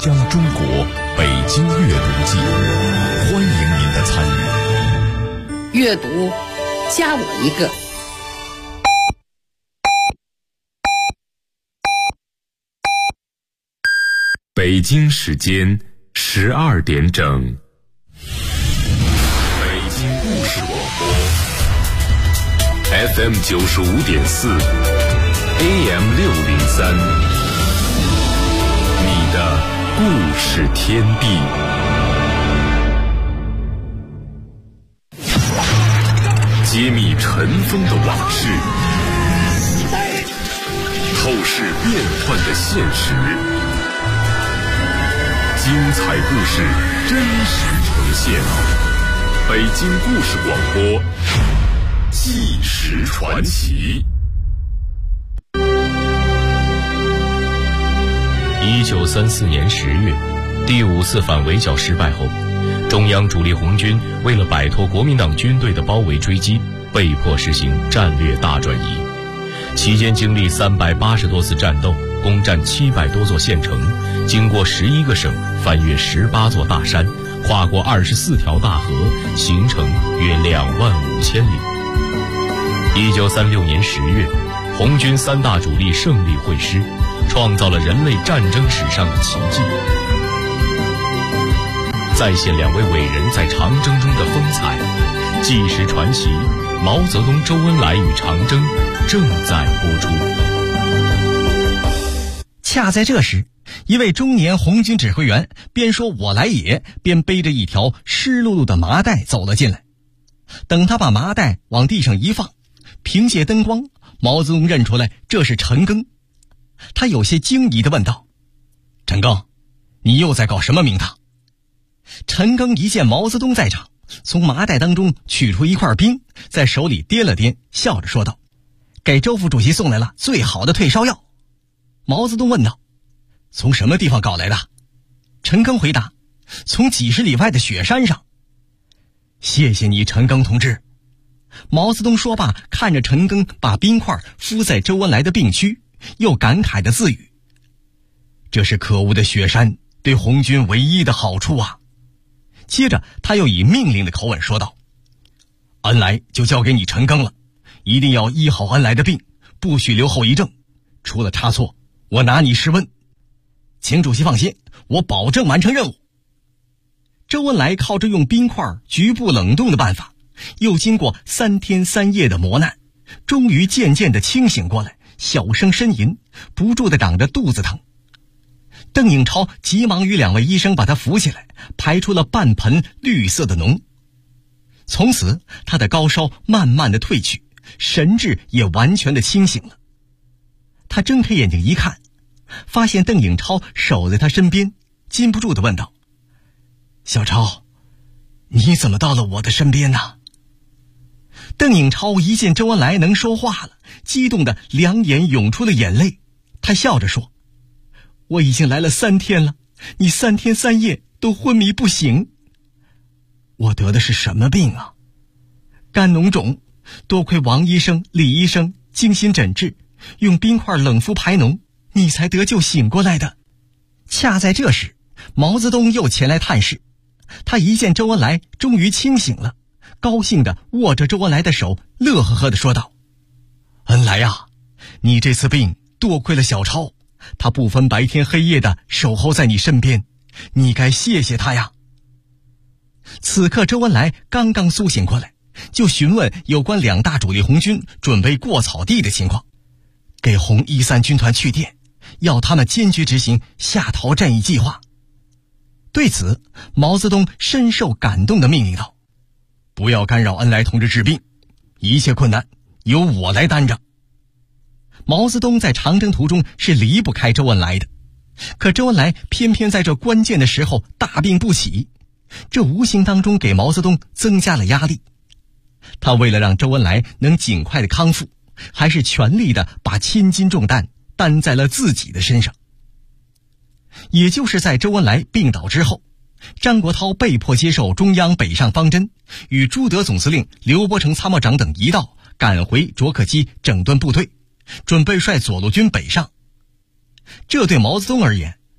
江中国北京阅读季，欢迎您的参与。 阅读，加我一个。 北京时间12点整，北京故事广播 FM 95.4 AM 603，你的故事天地。揭秘尘封的往事，透视变幻的现实，精彩故事真实呈现。北京故事广播，纪实传奇。 1934年10月，第5次反围剿失败后，中央主力红军为了摆脱国民党军队的包围追击，被迫实行战略大转移。期间经历380多次战斗，攻占700多座县城，经过11个省，翻越18座大山，跨过24条大河，行程约25000里。1936年10月，红军3大主力胜利会师，创造了人类战争史上的奇迹，再现2位伟人在长征中的风采。纪实传奇，毛泽东、周恩来与长征正在播出。 恰在这时，一位中年红军指挥员边说我来也，边背着一条湿漉漉的麻袋走了进来。等他把麻袋往地上一放，凭借灯光，毛泽东认出来这是陈赓。他有些惊疑地问道：陈赓，你又在搞什么名堂？陈赓一见毛泽东在场，从麻袋当中取出一块冰，在手里掂了掂，笑着说道：给周副主席送来了最好的退烧药。毛泽东问道：从什么地方搞来的？陈赓回答：从几十里外的雪山上。谢谢你，陈赓同志。毛泽东说罢，看着陈赓把冰块敷在周恩来的病区，又感慨地自语：这是可恶的雪山对红军唯一的好处啊。接着他又以命令的口吻说道：恩来就交给你陈赓了，一定要医好恩来的病，不许留后遗症，出了差错我拿你试问。请主席放心，我保证完成任务。周恩来靠着用冰块局部冷冻的办法，又经过3天3夜的磨难，终于渐渐地清醒过来，小声呻吟，不住地嚷着肚子疼。邓颖超急忙与2位医生把他扶起来，排出了半盆绿色的脓。从此他的高烧慢慢地退去，神志也完全地清醒了。他睁开眼睛一看，发现邓颖超守在他身边，禁不住地问道：小超，你怎么到了我的身边呢？邓颖超一见周恩来能说话了，激动得2眼涌出了眼泪。他笑着说：我已经来了3天了，你3天3夜都昏迷不醒。我得的是什么病啊？肝脓肿，多亏王医生、李医生精心诊治，用冰块冷敷排脓，你才得救醒过来的。恰在这时，毛泽东又前来探视。他一见周恩来终于清醒了，高兴地握着周恩来的手，乐呵呵地说道：恩来啊，你这次病多亏了小超，他不分白天黑夜地守候在你身边，你该谢谢他呀。此刻周恩来刚刚苏醒过来，就询问有关2大主力红军准备过草地的情况，给红1、3军团去电，要他们坚决执行下逃战役计划。对此，毛泽东深受感动地命令道：不要干扰恩来同志治病，一切困难由我来担着。毛泽东在长征途中是离不开周恩来的，可周恩来偏偏在这关键的时候大病不起，这无形当中给毛泽东增加了压力。他为了让周恩来能尽快的康复，还是全力的把千斤重担担在了自己的身上。也就是在周恩来病倒之后，张国焘被迫接受中央北上方针，与朱德总司令、刘伯承参谋长等一道赶回卓克基整顿部队，准备率左路军北上。这对毛泽东而言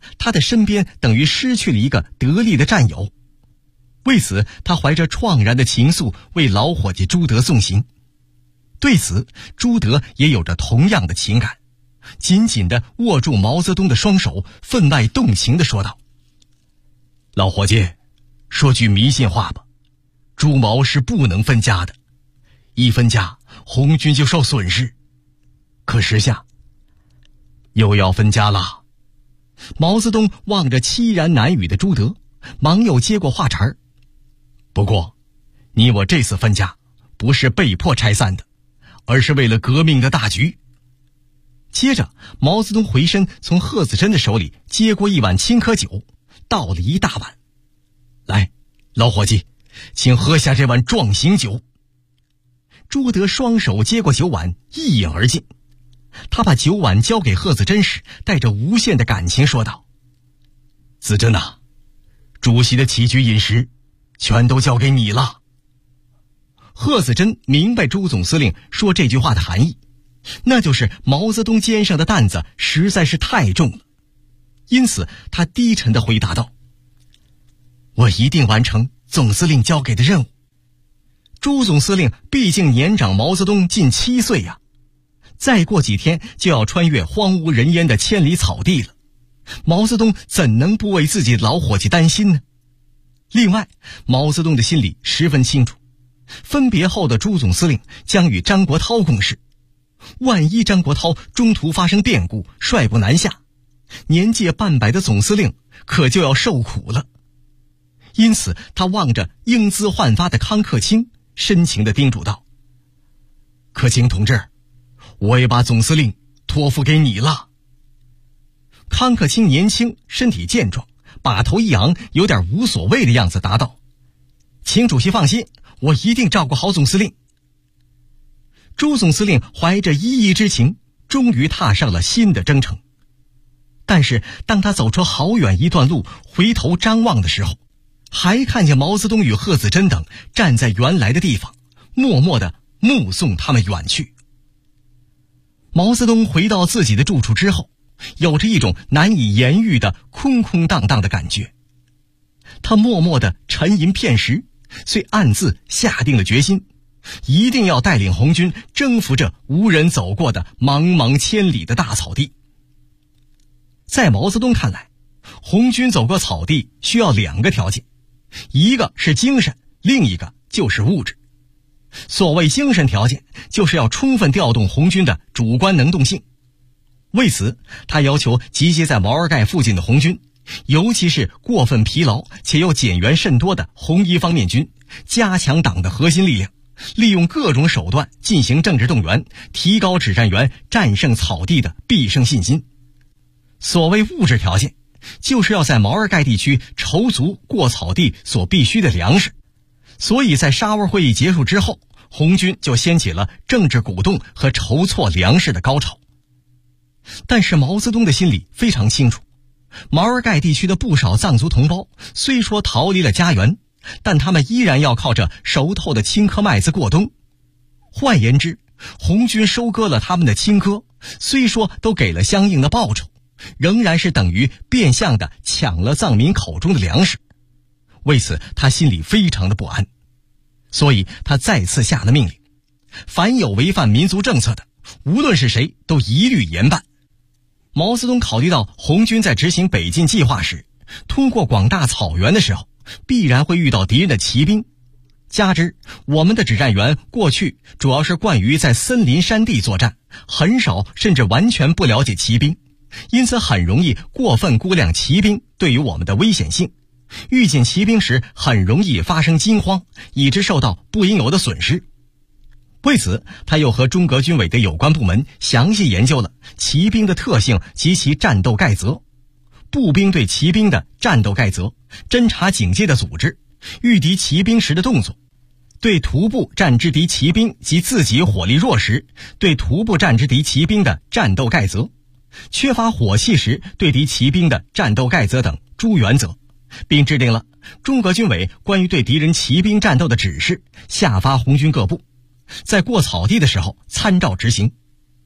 他的身边等于失去了一个得力的战友。为此，他怀着怆然的情愫为老伙计朱德送行。对此，朱德也有着同样的情感，紧紧地握住毛泽东的双手，分外动情地说道：老伙计，说句迷信话吧，朱毛是不能分家的，一分家，红军就受损失。可时下又要分家了。毛泽东望着凄然难语的朱德，忙又接过话茬儿：不过，你我这次分家，不是被迫拆散的，而是为了革命的大局。接着，毛泽东回身从贺子珍的手里接过一碗青稞酒，倒了一大碗。来，老伙计，请喝下这碗壮行酒。朱德双手接过酒碗，一饮而尽。他把酒碗交给贺子珍时，带着无限的感情说道：子珍啊，主席的起居饮食全都交给你了。贺子珍明白朱总司令说这句话的含义，那就是毛泽东肩上的担子实在是太重了。因此他低沉地回答道：我一定完成总司令交给的任务。朱总司令毕竟年长毛泽东近7岁呀，再过几天就要穿越荒无人烟的千里草地了，毛泽东怎能不为自己的老伙计担心呢？另外，毛泽东的心里十分清楚，分别后的朱总司令将与张国焘共事，万一张国焘中途发生变故，率部南下，年届半百的总司令可就要受苦了。因此他望着英姿焕发的康克清，深情地叮嘱道：克清同志，我也把总司令托付给你了。康克清年轻，身体健壮，把头一扬，有点无所谓的样子，答道：请主席放心，我一定照顾好总司令。朱总司令怀着依依之情，终于踏上了新的征程。但是当他走出好远一段路，回头张望的时候，还看见毛泽东与贺子珍等站在原来的地方，默默地目送他们远去。毛泽东回到自己的住处之后，有着一种难以言喻的空空荡荡的感觉。他默默地沉吟片时，遂暗自下定了决心，一定要带领红军征服这无人走过的茫茫千里的大草地。在毛泽东看来，红军走过草地需要2个条件，一个是精神，另一个就是物质。所谓精神条件，就是要充分调动红军的主观能动性。为此，他要求集结在毛尔盖附近的红军，尤其是过分疲劳且又减员甚多的红一方面军，加强党的核心力量，利用各种手段进行政治动员，提高指战员战胜草地的必胜信心。所谓物质条件，就是要在毛尔盖地区筹足过草地所必需的粮食。所以在沙窝会议结束之后，红军就掀起了政治鼓动和筹措粮食的高潮。但是毛泽东的心里非常清楚，毛尔盖地区的不少藏族同胞虽说逃离了家园，但他们依然要靠着熟透的青稞麦子过冬。换言之，红军收割了他们的青稞，虽说都给了相应的报酬，仍然是等于变相的抢了藏民口中的粮食。为此他心里非常的不安，所以他再次下了命令，凡有违反民族政策的，无论是谁都一律严办。毛泽东考虑到红军在执行北进计划时，通过广大草原的时候，必然会遇到敌人的骑兵，加之我们的指战员过去主要是惯于在森林山地作战，很少甚至完全不了解骑兵，因此很容易过分估量骑兵对于我们的危险性，遇见骑兵时很容易发生惊慌，以致受到不应有的损失。为此，他又和中革军委的有关部门详细研究了骑兵的特性及其战斗概则，步兵对骑兵的战斗概则，侦察警戒的组织，御敌骑兵时的动作，对徒步战之敌骑兵及自己火力弱时对徒步战之敌骑兵的战斗概则，缺乏火器时对敌骑兵的战斗概则等诸原则，并制定了中革军委关于对敌人骑兵战斗的指示，下发红军各部，在过草地的时候参照执行。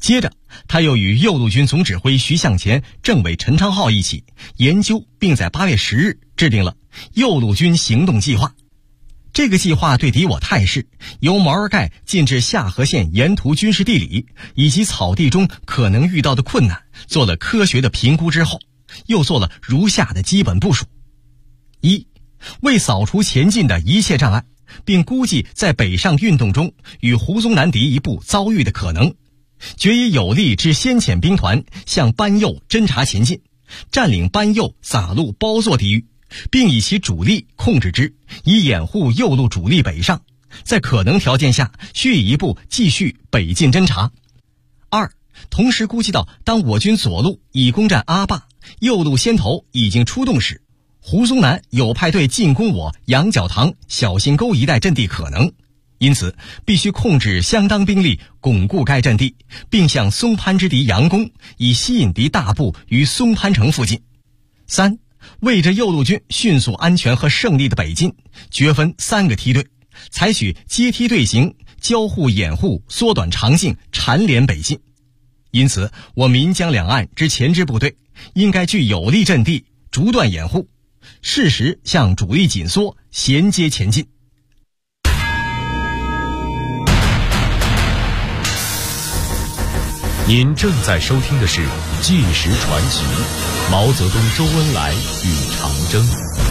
接着他又与右路军总指挥徐向前、政委陈昌浩一起研究，并在8月10日制定了右路军行动计划。这个计划对敌我态势，由毛尔盖进至下河县沿途军事地理以及草地中可能遇到的困难做了科学的评估之后，又做了如下的基本部署：一、为扫除前进的一切障碍，并估计在北上运动中与胡宗南敌一部遭遇的可能，决以有力之先遣兵团向班右侦察前进，占领班右洒路包座地域，并以其主力控制之，以掩护右路主力北上，在可能条件下续一步继续北进侦察。二、同时估计到当我军左路已攻占阿坝，右路先头已经出动时，胡宗南有派队进攻我羊角塘、小信沟一带阵地可能，因此必须控制相当兵力巩固该阵地，并向松潘之敌佯攻，以吸引敌大部于松潘城附近。三、为着右路军迅速安全和胜利的北进，决分3个梯队，采取阶梯队形，交互掩护，缩短长径，缠连北进。因此我岷江两岸之前支部队应该具有力阵地，逐段掩护，适时向主力紧缩，衔接前进。 您正在收听的是《纪实传奇》，毛泽东、周恩来与长征。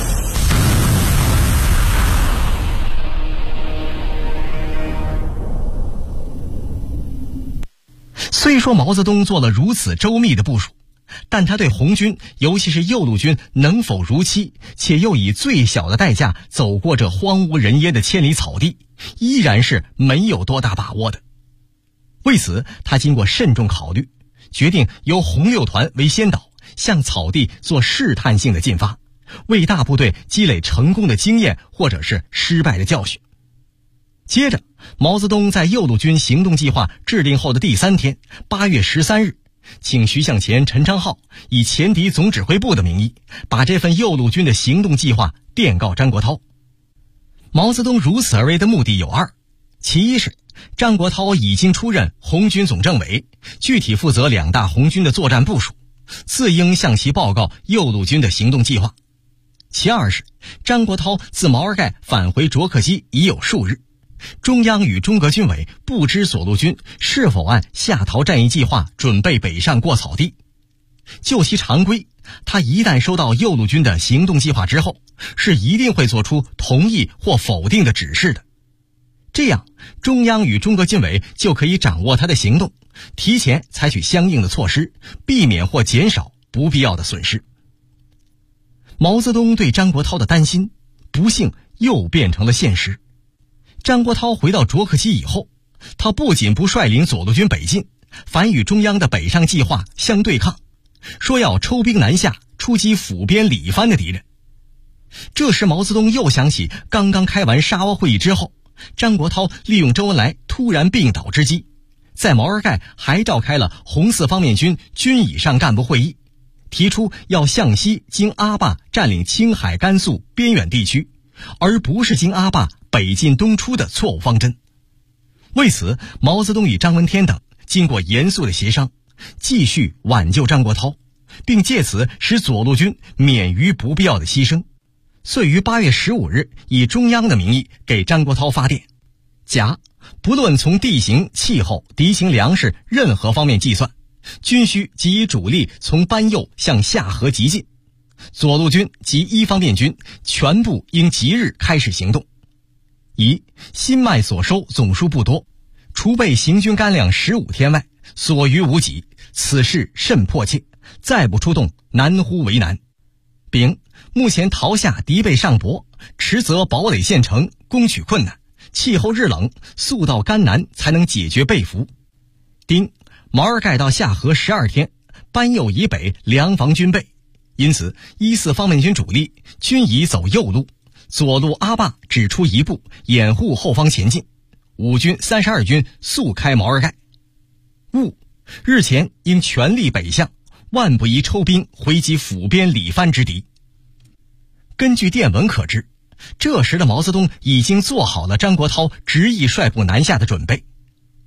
虽说毛泽东做了如此周密的部署，但他对红军，尤其是右路军能否如期，且又以最小的代价走过这荒无人烟的千里草地，依然是没有多大把握的。为此，他经过慎重考虑，决定由红六团为先导，向草地做试探性的进发，为大部队积累成功的经验或者是失败的教训。接着，毛泽东在右路军行动计划制定后的第3天，8月13日，请徐向前、陈昌浩以前敌总指挥部的名义，把这份右路军的行动计划电告张国焘。毛泽东如此而为的目的有2，其一是张国焘已经出任红军总政委，具体负责2大红军的作战部署，自应向其报告右路军的行动计划。其二是张国焘自毛尔盖返回卓克基已有数日，中央与中革军委不知左路军是否按下陶战役计划准备北上过草地。就其常规，他一旦收到右路军的行动计划之后，是一定会做出同意或否定的指示的。这样，中央与中革军委就可以掌握他的行动，提前采取相应的措施，避免或减少不必要的损失。毛泽东对张国焘的担心，不幸又变成了现实。张国焘回到卓克基以后，他不仅不率领左路军北进，反与中央的北上计划相对抗，说要抽兵南下，出击府边李藩的敌人。这时毛泽东又想起刚刚开完沙俄会议之后，张国焘利用周恩来突然病倒之机，在毛尔盖还召开了红四方面军军以上干部会议，提出要向西经阿坝占领青海、甘肃边远地区，而不是经阿坝北进东出的错误方针。为此，毛泽东与张闻天等经过严肃的协商，继续挽救张国焘，并借此使左路军免于不必要的牺牲。遂于8月15日以中央的名义给张国焘发电：甲，不论从地形、气候、敌情、粮食任何方面计算，均需即以主力从班右向下河急进，左路军及一方面军全部应即日开始行动。乙，新麦所收总数不多，除备行军干粮15天外，所余无几，此事甚迫切，再不出动，难乎为难。丙，目前陶下敌备尚薄，迟则堡垒陷城，攻取困难，气候日冷，速到甘南才能解决被俘。丁，毛尔盖到下河12天，班右以北粮房均备，因此一四方面军主力均已走右路，左路阿坝只出一部，掩护后方前进。5军、32军速开毛尔盖。戊，日前应全力北向，万不宜抽兵回击府边李藩之敌。根据电文可知，这时的毛泽东已经做好了张国焘执意率部南下的准备。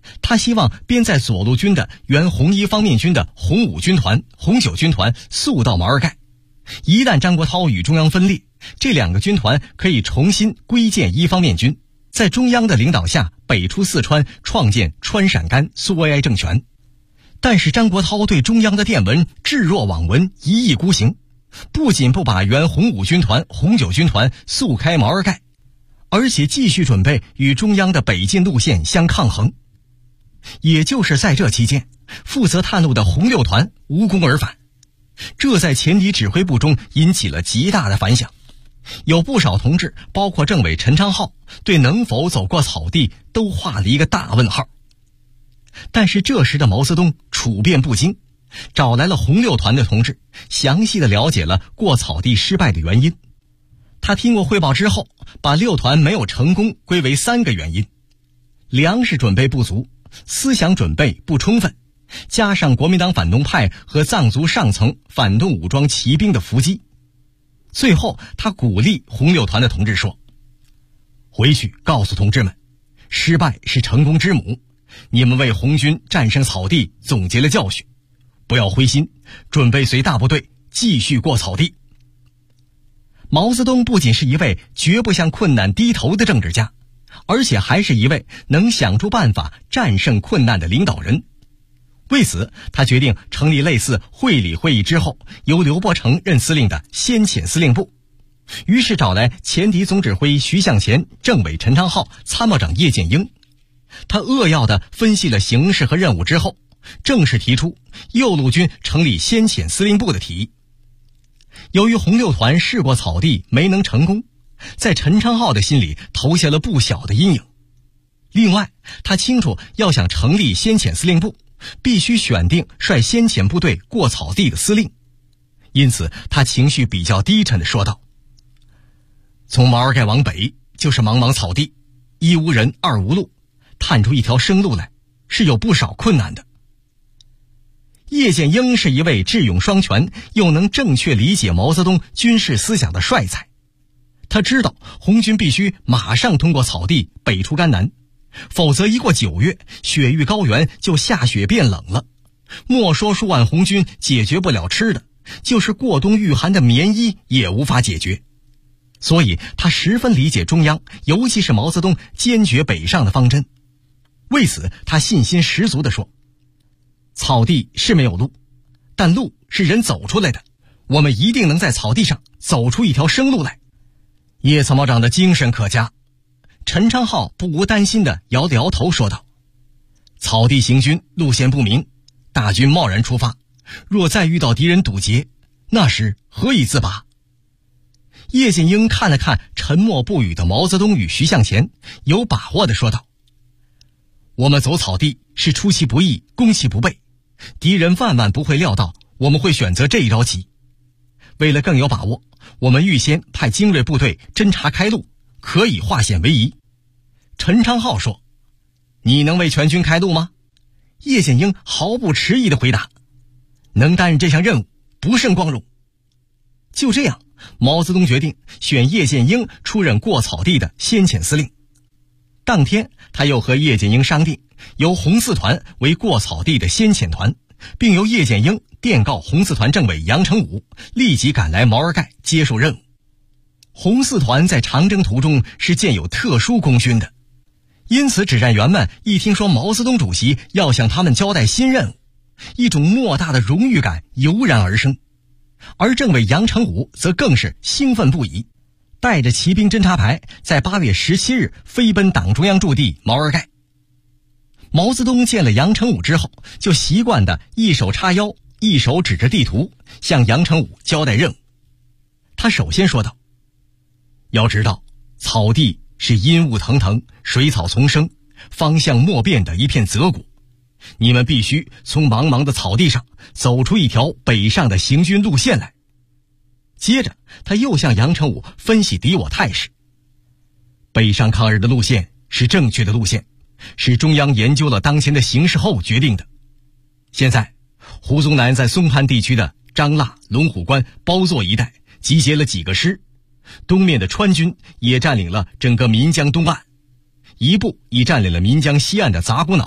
他希望编在左路军的原红一方面军的红5军团、红9军团速到毛尔盖。一旦张国焘与中央分裂，这2个军团可以重新归建一方面军，在中央的领导下北出四川，创建川陕甘苏维埃政权。但是张国焘对中央的电文置若罔闻，一意孤行，不仅不把原红5军团、红9军团速开毛尔盖，而且继续准备与中央的北进路线相抗衡。也就是在这期间，负责探路的红6团无功而返，这在前敌指挥部中引起了极大的反响。有不少同志，包括政委陈昌浩，对能否走过草地都画了一个大问号。但是这时的毛泽东处变不惊，找来了红6团的同志，详细的了解了过草地失败的原因。他听过汇报之后，把6团没有成功归为3个原因：粮食准备不足，思想准备不充分，加上国民党反动派和藏族上层反动武装骑兵的伏击。最后他鼓励红6团的同志说，回去告诉同志们，失败是成功之母，你们为红军战胜草地总结了教训，不要灰心，准备随大部队继续过草地。毛泽东不仅是一位绝不向困难低头的政治家，而且还是一位能想出办法战胜困难的领导人。为此，他决定成立类似会理会议之后由刘伯承任司令的先遣司令部，于是找来前敌总指挥徐向前、政委陈昌浩、参谋长叶剑英。他扼要地分析了形势和任务之后，正式提出右路军成立先遣司令部的提议。由于红6团试过草地没能成功，在陈昌浩的心里投下了不小的阴影。另外，他清楚要想成立先遣司令部，必须选定率先遣部队过草地的司令。因此他情绪比较低沉地说道，从毛尔盖往北就是茫茫草地，一无人二无路，探出一条生路来是有不少困难的。叶剑英是一位智勇双全又能正确理解毛泽东军事思想的帅才，他知道红军必须马上通过草地北出甘南，否则一过9月，雪域高原就下雪变冷了，莫说数万红军解决不了吃的，就是过冬御寒的棉衣也无法解决。所以他十分理解中央，尤其是毛泽东坚决北上的方针。为此他信心十足地说，草地是没有路，但路是人走出来的，我们一定能在草地上走出一条生路来。叶参谋长的精神可嘉。陈昌浩不无担心地摇了摇头说道，草地行军路线不明，大军贸然出发，若再遇到敌人堵截，那时何以自拔？叶剑英看了看沉默不语的毛泽东与徐向前，有把握地说道，我们走草地是出其不意，攻其不备，敌人万万不会料到我们会选择这一招棋。为了更有把握，我们预先派精锐部队侦察开路，可以化险为夷。陈昌浩说，你能为全军开路吗？叶剑英毫不迟疑地回答，能担任这项任务不胜光荣。就这样，毛泽东决定选叶剑英出任过草地的先遣司令。当天他又和叶剑英商定，由红4团为过草地的先遣团，并由叶剑英电告红4团政委杨成武立即赶来毛尔盖接受任务。红4团在长征途中是建有特殊功勋的，因此指战员们一听说毛泽东主席要向他们交代新任务，一种莫大的荣誉感油然而生。而政委杨成武则更是兴奋不已，带着骑兵侦察排在8月17日飞奔党中央驻地毛尔盖。毛泽东见了杨成武之后，就习惯地一手叉腰，一手指着地图，向杨成武交代任务。他首先说道，要知道草地是阴雾腾腾，水草丛生，方向莫辨的一片泽谷，你们必须从茫茫的草地上走出一条北上的行军路线来。接着他又向杨成武分析敌我态势，北上抗日的路线是正确的路线，是中央研究了当前的形势后决定的。现在胡宗南在松潘地区的张腊、龙虎关、包座一带集结了几个师，东面的川军也占领了整个岷江东岸，一部已占领了岷江西岸的杂谷脑，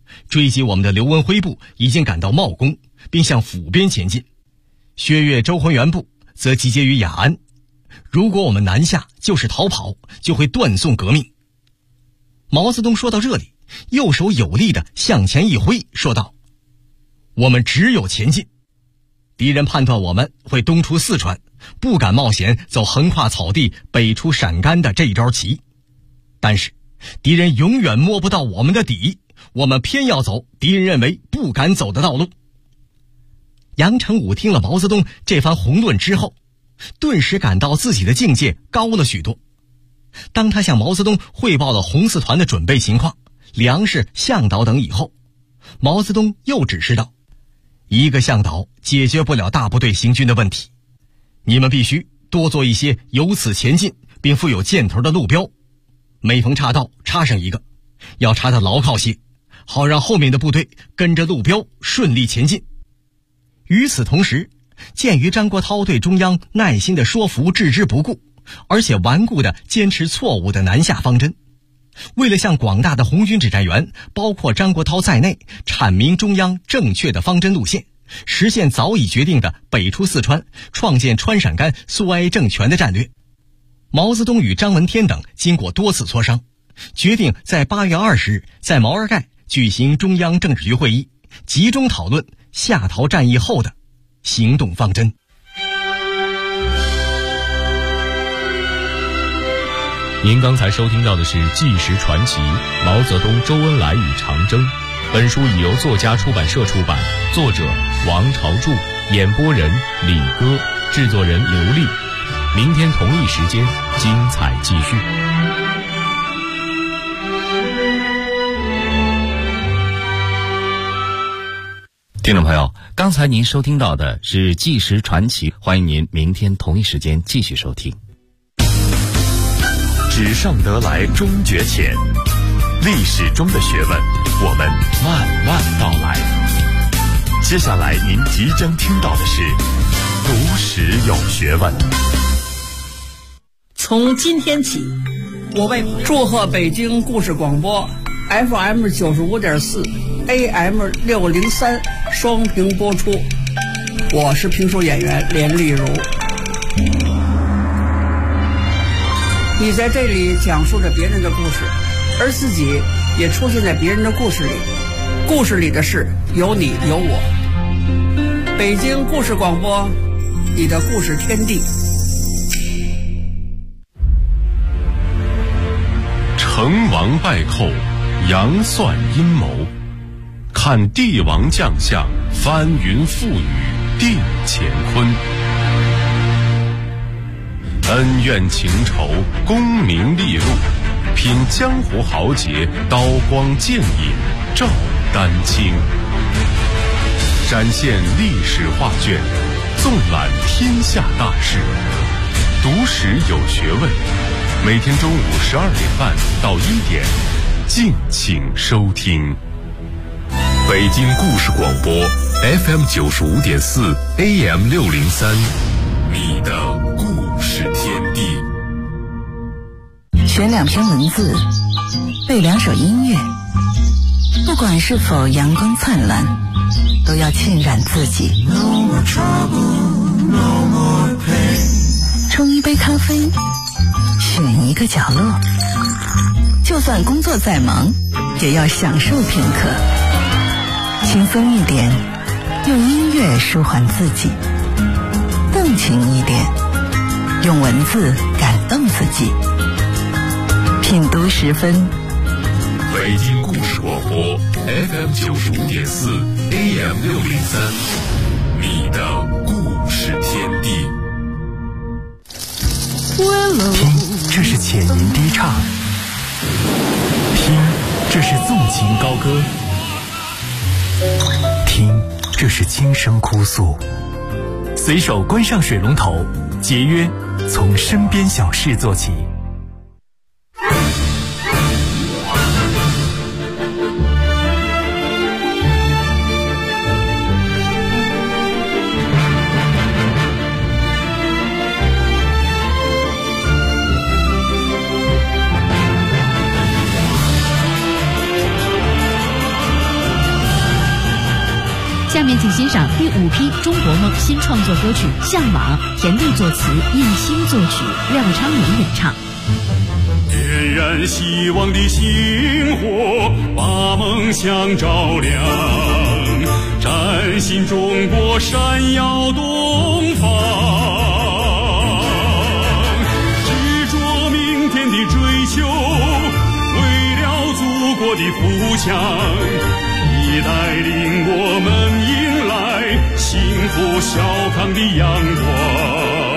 追击我们的刘文辉部已经赶到茂公，并向府边前进。薛岳、周浑元部则集结于雅安。如果我们南下就是逃跑，就会断送革命。毛泽东说到这里，右手有力地向前一挥，说道：我们只有前进。敌人判断我们会东出四川，不敢冒险走横跨草地北出陕甘的这一招棋。但是敌人永远摸不到我们的底，我们偏要走敌人认为不敢走的道路。杨成武听了毛泽东这番宏论之后，顿时感到自己的境界高了许多。当他向毛泽东汇报了红四团的准备情况、粮食、向导等以后，毛泽东又指示道：一个向导解决不了大部队行军的问题，你们必须多做一些由此前进并附有箭头的路标，每逢岔道插上一个，要插得牢靠些，好让后面的部队跟着路标顺利前进。与此同时，鉴于张国焘对中央耐心的说服置之不顾，而且顽固地坚持错误的南下方针，为了向广大的红军指战员，包括张国焘在内，阐明中央正确的方针路线，实现早已决定的北出四川、创建川陕甘苏维埃政权的战略，毛泽东与张闻天等经过多次磋商，决定在8月20日在毛尔盖举行中央政治局会议，集中讨论下陶战役后的行动方针。 您刚才收听到的是《纪实传奇：毛泽东、周恩来与长征》。本书已由作家出版社出版，作者王朝柱，演播人李歌，制作人刘丽。明天同一时间，精彩继续。 听众朋友，刚才您收听到的是《纪实传奇》，欢迎您明天同一时间继续收听。 纸上得来终觉浅，历史中的学问，我们慢慢道来。接下来您即将听到的是读史有学问。 从今天起，我为祝贺北京故事广播 FM 95.4 AM 603双屏播出。我是评书演员连丽如。你在这里讲述着别人的故事，而自己也出现在别人的故事里，故事里的事有你有我。北京故事广播，你的故事天地。 成王败寇，杨算阴谋，看帝王将相，翻云覆雨定乾坤。恩怨情仇，功名利禄，品江湖豪杰，刀光剑影照丹青。展现历史画卷，纵览天下大事，读史有学问。每天中午12点半到1点，敬请收听。北京故事广播 FM 95.4 AM 603，你的故事天地。 选2篇文字，背2首音乐，不管是否阳光灿烂，都要浸染自己。冲一杯咖啡，选一个角落，就算工作再忙，也要享受片刻。轻松一点，用音乐舒缓自己；动情一点，用文字感动自己。品读10分， 北京故事广播 FM 95.4 AM 603，你的故事天地。 听，这是浅吟低唱；听，这是纵情高歌；听，这是轻声哭诉。随手关上水龙头，节约从身边小事做起。 面请欣赏第5批中国梦新创作歌曲《向往》，田地作词，叶欣作曲，廖昌永演唱。 点燃希望的星火，把梦想照亮，崭新中国闪耀东方，执着明天的追求，为了祖国的富强，你带领我们迎来幸福小康的阳光。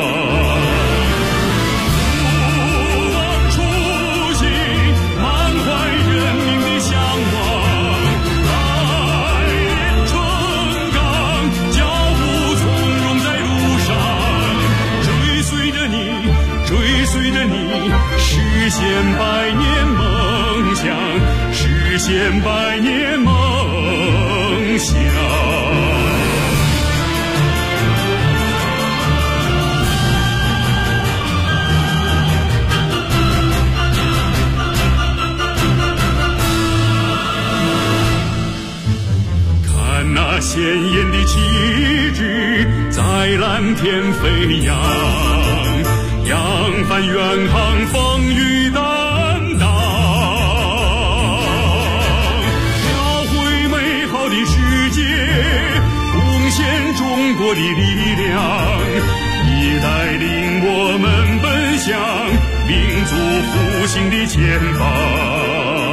实现百年梦想，实现百年梦想。看那鲜艳的旗帜在蓝天飞扬，扬帆远航，风雨担当，描绘美好的世界，贡献中国的力量。你带领我们奔向民族复兴的前方。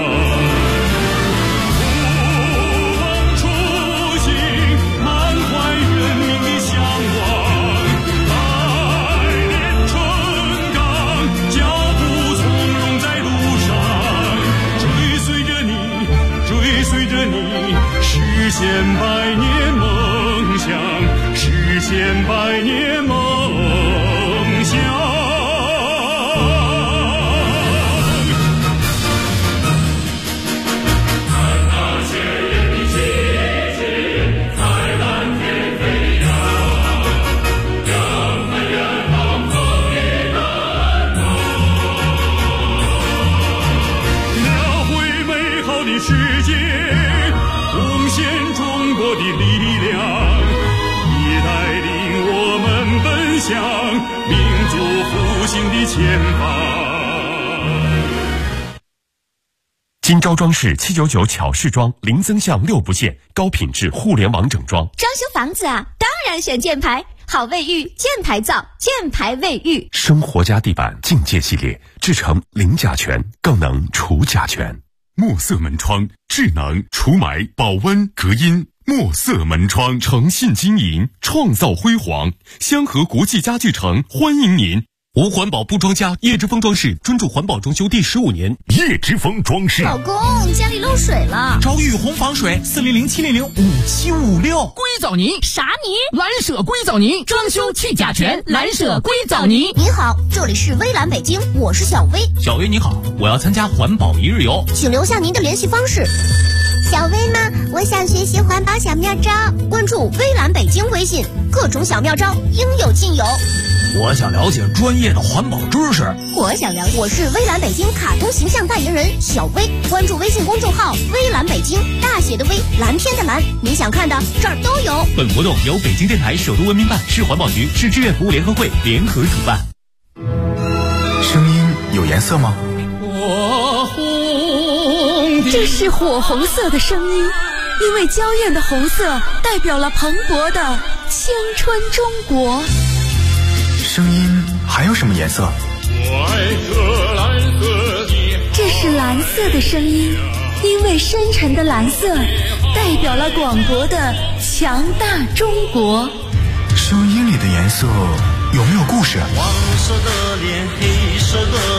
实现百年梦想，实现百年梦想。看那鲜艳的旗帜在蓝天飞扬，扬帆远航，风雨担当，描绘美好的世界，贡献中国的力量。你带领我们奔向民族复兴的前方。 金招装饰799巧饰装，零增项6不限，高品质互联网整装。 装修房子啊，当然选箭牌，好卫浴，箭牌造，箭牌卫浴。 生活家地板境界系列，制成零甲醛，更能除甲醛。墨色门窗，智能除霾、保温、隔音。墨色门窗，诚信经营，创造辉煌。香河国际家具城欢迎您。无环保不装家，叶之峰装饰专注环保装修第15年。叶之峰装饰。 老公，家里漏水了。 找雨虹防水，400-700-5756。 硅藻泥。 啥泥？ 蓝舍硅藻泥，装修去甲醛。蓝舍硅藻泥。 你好，这里是微蓝北京，我是小薇。 小薇你好，我要参加环保一日游， 请留下您的联系方式。 小薇呢？我想学习环保小妙招， 关注微蓝北京微信，各种小妙招应有尽有。 我想了解专业的环保知识。 我想了解，我是微蓝北京卡通形象代言人小薇，关注微信公众号微蓝北京，大写的微，蓝天的蓝，你想看的这儿都有。 本活动由北京电台首都文明办、市环保局、市志愿服务联合会联合主办。 声音有颜色吗？ 这是火红色的声音，因为娇艳的红色代表了蓬勃的青春中国。 声音还有什么颜色？ 我爱这蓝色的。 这是蓝色的声音，因为深沉的蓝色代表了广博的强大中国。 声音里的颜色有没有故事？ 黄色的脸，黑色的